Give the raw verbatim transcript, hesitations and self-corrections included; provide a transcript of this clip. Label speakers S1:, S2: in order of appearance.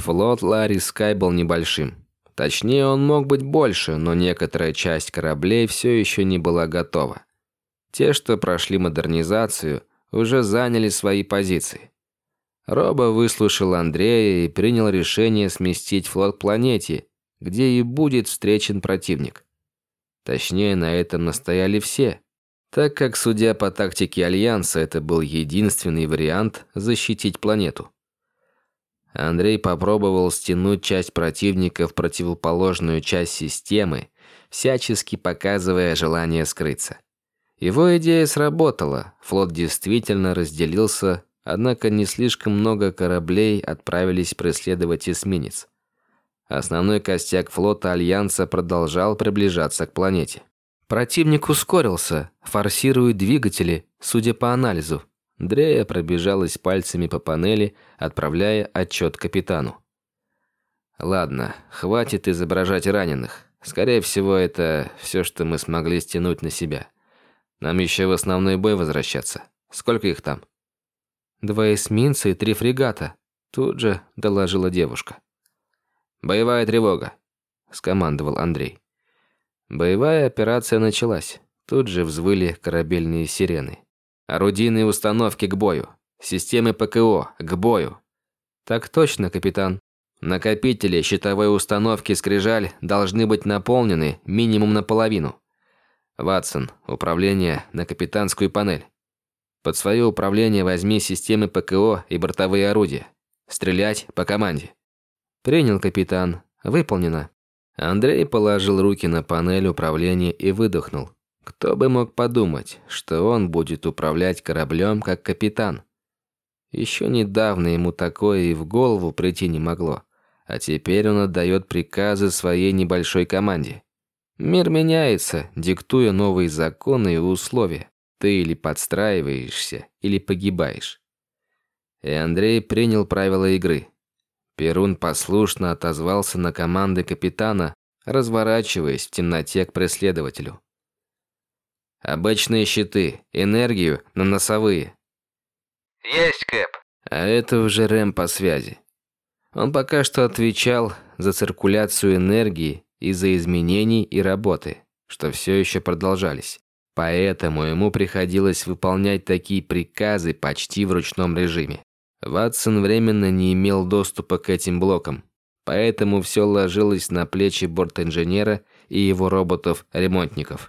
S1: Флот Ларри Скай был небольшим. Точнее, он мог быть больше, но некоторая часть кораблей все еще не была готова. Те, что прошли модернизацию, уже заняли свои позиции. Робо выслушал Андрея и принял решение сместить флот к планете, где и будет встречен противник. Точнее, на этом настояли все, так как, судя по тактике Альянса, это был единственный вариант защитить планету. Андрей попробовал стянуть часть противника в противоположную часть системы, всячески показывая желание скрыться. Его идея сработала, флот действительно разделился, однако не слишком много кораблей отправились преследовать эсминец. Основной костяк флота Альянса продолжал приближаться к планете. Противник ускорился, форсируя двигатели, судя по анализу. Дрея пробежалась пальцами по панели, отправляя отчет капитану. «Ладно, хватит изображать раненых. Скорее всего, это все, что мы смогли стянуть на себя. Нам еще в основной бой возвращаться. Сколько их там?» «Два эсминца и три фрегата», – тут же доложила девушка. «Боевая тревога», – скомандовал Андрей. Боевая операция началась. Тут же взвыли корабельные сирены. «Орудийные установки к бою. Системы ПКО к бою». «Так точно, капитан». «Накопители щитовой установки «Скрижаль» должны быть наполнены минимум наполовину. Ватсон, управление на капитанскую панель. Под свое управление возьми системы ПКО и бортовые орудия. Стрелять по команде». «Принял, капитан. Выполнено». Андрей положил руки на панель управления и выдохнул. Кто бы мог подумать, что он будет управлять кораблем как капитан. Еще недавно ему такое и в голову прийти не могло, а теперь он отдает приказы своей небольшой команде. Мир меняется, диктуя новые законы и условия. Ты или подстраиваешься, или погибаешь. И Андрей принял правила игры. Перун послушно отозвался на команды капитана, разворачиваясь в темноте к преследователю. «Обычные щиты, энергию на носовые».
S2: «Есть, Кэп».
S1: А это уже Рэм по связи. Он пока что отвечал за циркуляцию энергии из-за изменений и работы, что все еще продолжались. Поэтому ему приходилось выполнять такие приказы почти в ручном режиме. Ватсон временно не имел доступа к этим блокам, поэтому все ложилось на плечи бортинженера и его роботов-ремонтников.